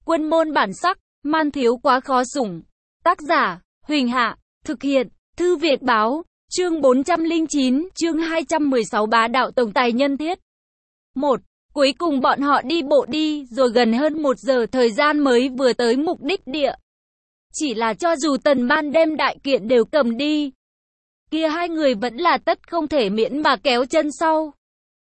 Quân môn bản sắc, man thiếu quá khó sủng. Tác giả, Huỳnh Hạ, thực hiện, Thư Việt Báo, chương 409, chương 216 bá đạo tổng tài nhân thiết. 1. Cuối cùng bọn họ đi bộ đi, rồi gần hơn 1 giờ thời gian mới vừa tới mục đích địa. Chỉ là cho dù Tần Ban đem đại kiện đều cầm đi, kia hai người vẫn là tất không thể miễn mà kéo chân sau.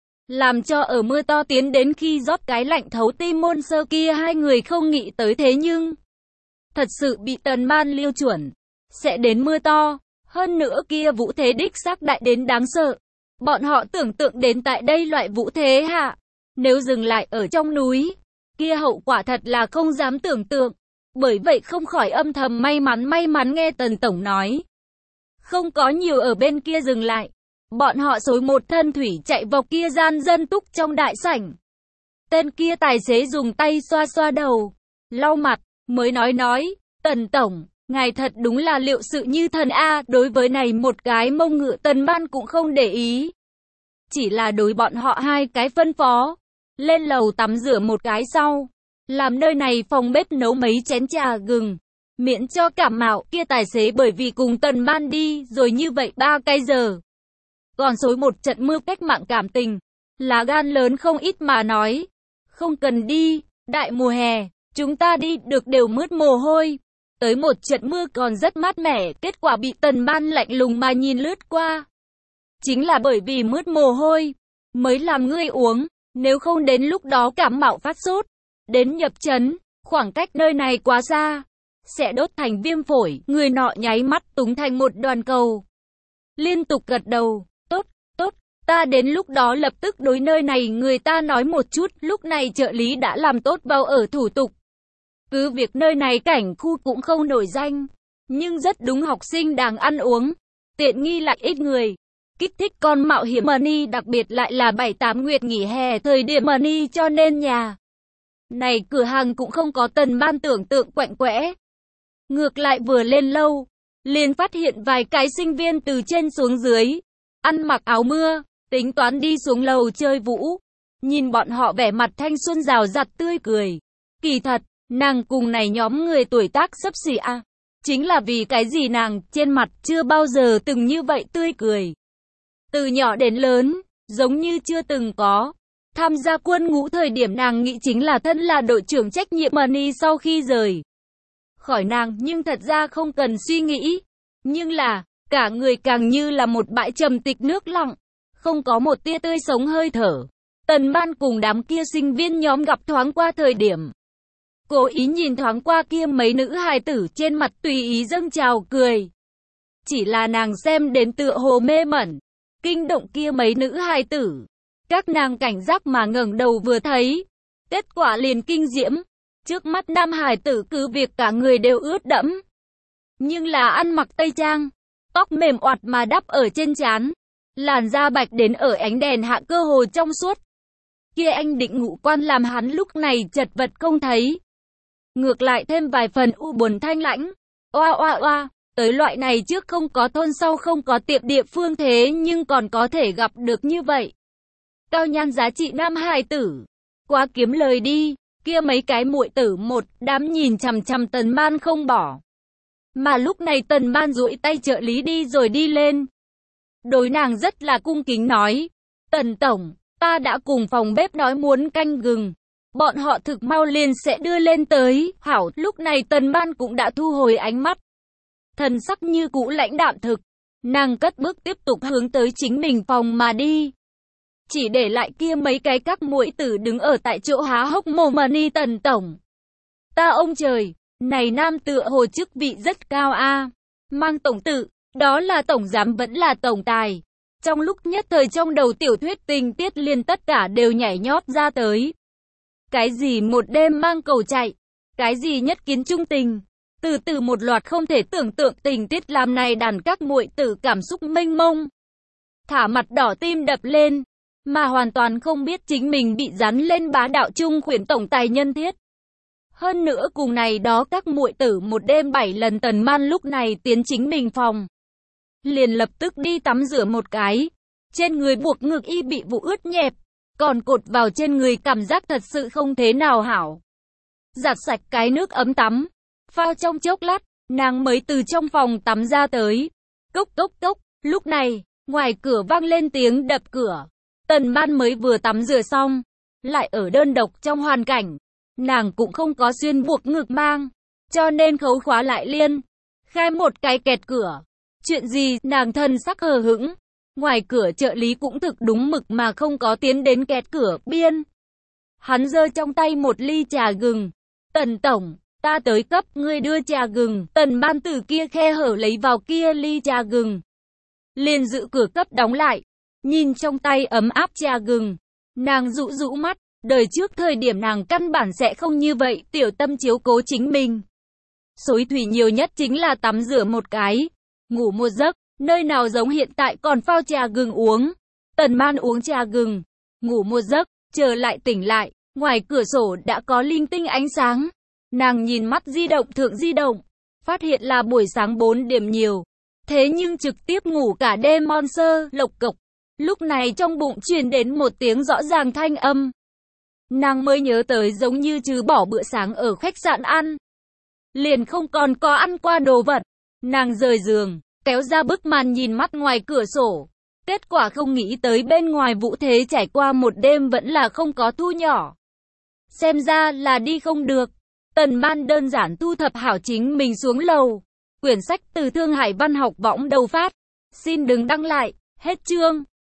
Làm cho ở mưa to tiến đến khi rót cái lạnh thấu tim môn sơ kia hai người không nghĩ tới thế nhưng thật sự bị Tần Ban liêu chuẩn. Sẽ đến mưa to, hơn nữa kia vũ thế đích xác đại đến đáng sợ. Bọn họ tưởng tượng đến tại đây loại vũ thế hạ, nếu dừng lại ở trong núi, kia hậu quả thật là không dám tưởng tượng. Bởi vậy không khỏi âm thầm may mắn nghe Tần Tổng nói. Không có nhiều ở bên kia dừng lại. Bọn họ xối một thân thủy chạy vào kia gian dân túc trong đại sảnh. Tên kia tài xế dùng tay xoa xoa đầu, lau mặt, mới nói, Tần Tổng, ngài thật đúng là liệu sự như thần A. Đối với này một cái mông ngựa Tần Ban cũng không để ý. Chỉ là đối bọn họ hai cái phân phó. Lên lầu tắm rửa một cái sau. Làm nơi này phòng bếp nấu mấy chén trà gừng. Miễn cho cảm mạo. Kia tài xế bởi vì cùng Tần Ban đi rồi như vậy 3 cái giờ. Còn xối một trận mưa cách mạng cảm tình. Lá gan lớn không ít mà nói. Không cần đi, đại mùa hè, chúng ta đi được đều mướt mồ hôi. Tới một trận mưa còn rất mát mẻ, kết quả bị Tần Ban lạnh lùng mà nhìn lướt qua. Chính là bởi vì mướt mồ hôi, mới làm ngươi uống, nếu không đến lúc đó cảm mạo phát sốt. Đến nhập trấn, khoảng cách nơi này quá xa, sẽ đốt thành viêm phổi, người nọ nháy mắt túng thành một đoàn cầu. Liên tục gật đầu, tốt, ta đến lúc đó lập tức đối nơi này người ta nói một chút, lúc này trợ lý đã làm tốt vào ở thủ tục. Cứ việc nơi này cảnh khu cũng không nổi danh, nhưng rất đúng học sinh đang ăn uống, tiện nghi lại ít người. Kích thích con mạo hiểm money, đặc biệt lại là 7-8 nguyệt nghỉ hè thời điểm money, cho nên nhà này cửa hàng cũng không có Tần Ban tưởng tượng quạnh quẽ. Ngược lại vừa lên lâu, liền phát hiện vài cái sinh viên từ trên xuống dưới, ăn mặc áo mưa, tính toán đi xuống lầu chơi vũ. Nhìn bọn họ vẻ mặt thanh xuân rào rạt tươi cười. Kỳ thật, nàng cùng này nhóm người tuổi tác xấp xỉ a. Chính là vì cái gì nàng trên mặt chưa bao giờ từng như vậy tươi cười. Từ nhỏ đến lớn, giống như chưa từng có. Tham gia quân ngũ thời điểm nàng nghĩ chính là thân là đội trưởng trách nhiệm money sau khi rời khỏi nàng, nhưng thật ra không cần suy nghĩ. Nhưng là, cả người càng như là một bãi trầm tịch nước lặng, không có một tia tươi sống hơi thở. Tần Ban cùng đám kia sinh viên nhóm gặp thoáng qua thời điểm. Cố ý nhìn thoáng qua kia mấy nữ hài tử trên mặt tùy ý dâng trào cười. Chỉ là nàng xem đến tựa hồ mê mẩn, kinh động kia mấy nữ hài tử. Các nàng cảnh giác mà ngẩng đầu vừa thấy, kết quả liền kinh diễm. Trước mắt nam hài tử cứ việc cả người đều ướt đẫm, nhưng là ăn mặc tây trang, tóc mềm oặt mà đắp ở trên trán, làn da bạch đến ở ánh đèn hạ cơ hồ trong suốt. Kia anh định ngũ quan làm hắn lúc này chật vật không thấy. Ngược lại thêm vài phần u buồn thanh lãnh. Oa, tới loại này trước không có thôn sau không có tiệm địa phương thế nhưng còn có thể gặp được như vậy. Cao nhan giá trị nam hài tử. Quá kiếm lời đi, kia mấy cái muội tử một đám nhìn chằm chằm Tần Ban không bỏ. Mà lúc này Tần Ban duỗi tay trợ lý đi rồi đi lên. Đối nàng rất là cung kính nói. Tần Tổng, ta đã cùng phòng bếp nói muốn canh gừng. Bọn họ thực mau liền sẽ đưa lên tới. Hảo, lúc này Tần Ban cũng đã thu hồi ánh mắt. Thần sắc như cũ lãnh đạm thực. Nàng cất bước tiếp tục hướng tới chính mình phòng mà đi. Chỉ để lại kia mấy cái các muội tử đứng ở tại chỗ há hốc mồm money. Tần Tổng. Ta ông trời, này nam tựa hồ chức vị rất cao a. Mang tổng tự, đó là tổng giám vẫn là tổng tài. Trong lúc nhất thời trong đầu tiểu thuyết tình tiết liền tất cả đều nhảy nhót ra tới. Cái gì một đêm mang cầu chạy, cái gì nhất kiến trung tình. Từ từ một loạt không thể tưởng tượng tình tiết làm này đàn các muội tử cảm xúc mênh mông. Thả mặt đỏ tim đập lên, mà hoàn toàn không biết chính mình bị dán lên bá đạo trung khuyển tổng tài nhân thiết. Hơn nữa cùng này đó các muội tử một đêm 7 lần. Tần Man lúc này tiến chính mình phòng, liền lập tức đi tắm rửa một cái. Trên người buộc ngực y bị vụ ướt nhẹp, còn cột vào trên người cảm giác thật sự không thế nào hảo. giặt sạch cái nước ấm tắm. Phao trong chốc lát, nàng mới từ trong phòng tắm ra tới. Cốc cốc cốc, lúc này, ngoài cửa vang lên tiếng đập cửa. Tần Ban mới vừa tắm rửa xong, lại ở đơn độc trong hoàn cảnh. Nàng cũng không có xuyên buộc ngực mang, cho nên khấu khóa lại liên. Khai một cái kẹt cửa. Chuyện gì, nàng thân sắc hờ hững. Ngoài cửa trợ lý cũng thực đúng mực mà không có tiến đến kẹt cửa biên. Hắn giơ trong tay một ly trà gừng. Tần tổng, ta tới cấp ngươi đưa trà gừng. Tần Ban từ kia khe hở lấy vào kia ly trà gừng. Liền giữ cửa cấp đóng lại. Nhìn trong tay ấm áp trà gừng. Nàng rũ rũ mắt. Đời trước thời điểm nàng căn bản sẽ không như vậy, tiểu tâm chiếu cố chính mình. Xối thủy nhiều nhất chính là tắm rửa một cái, ngủ một giấc, nơi nào giống hiện tại còn phao trà gừng uống. Tần Ban uống trà gừng, ngủ một giấc, chờ lại tỉnh lại, ngoài cửa sổ đã có linh tinh ánh sáng. Nàng nhìn mắt di động thượng di động, phát hiện là buổi sáng 4 điểm nhiều. Thế nhưng trực tiếp ngủ cả đêm monster, lộc cộc. Lúc này trong bụng truyền đến một tiếng rõ ràng thanh âm. Nàng mới nhớ tới giống như trừ bỏ bữa sáng ở khách sạn ăn, liền không còn có ăn qua đồ vật. Nàng rời giường, kéo ra bức màn nhìn mắt ngoài cửa sổ. Kết quả không nghĩ tới bên ngoài vũ thế trải qua một đêm vẫn là không có thu nhỏ. Xem ra là đi không được. Tần Ban đơn giản thu thập hảo chính mình xuống lầu. Quyển sách từ Thương Hải Văn học võng đầu phát. Xin đừng đăng lại. Hết chương.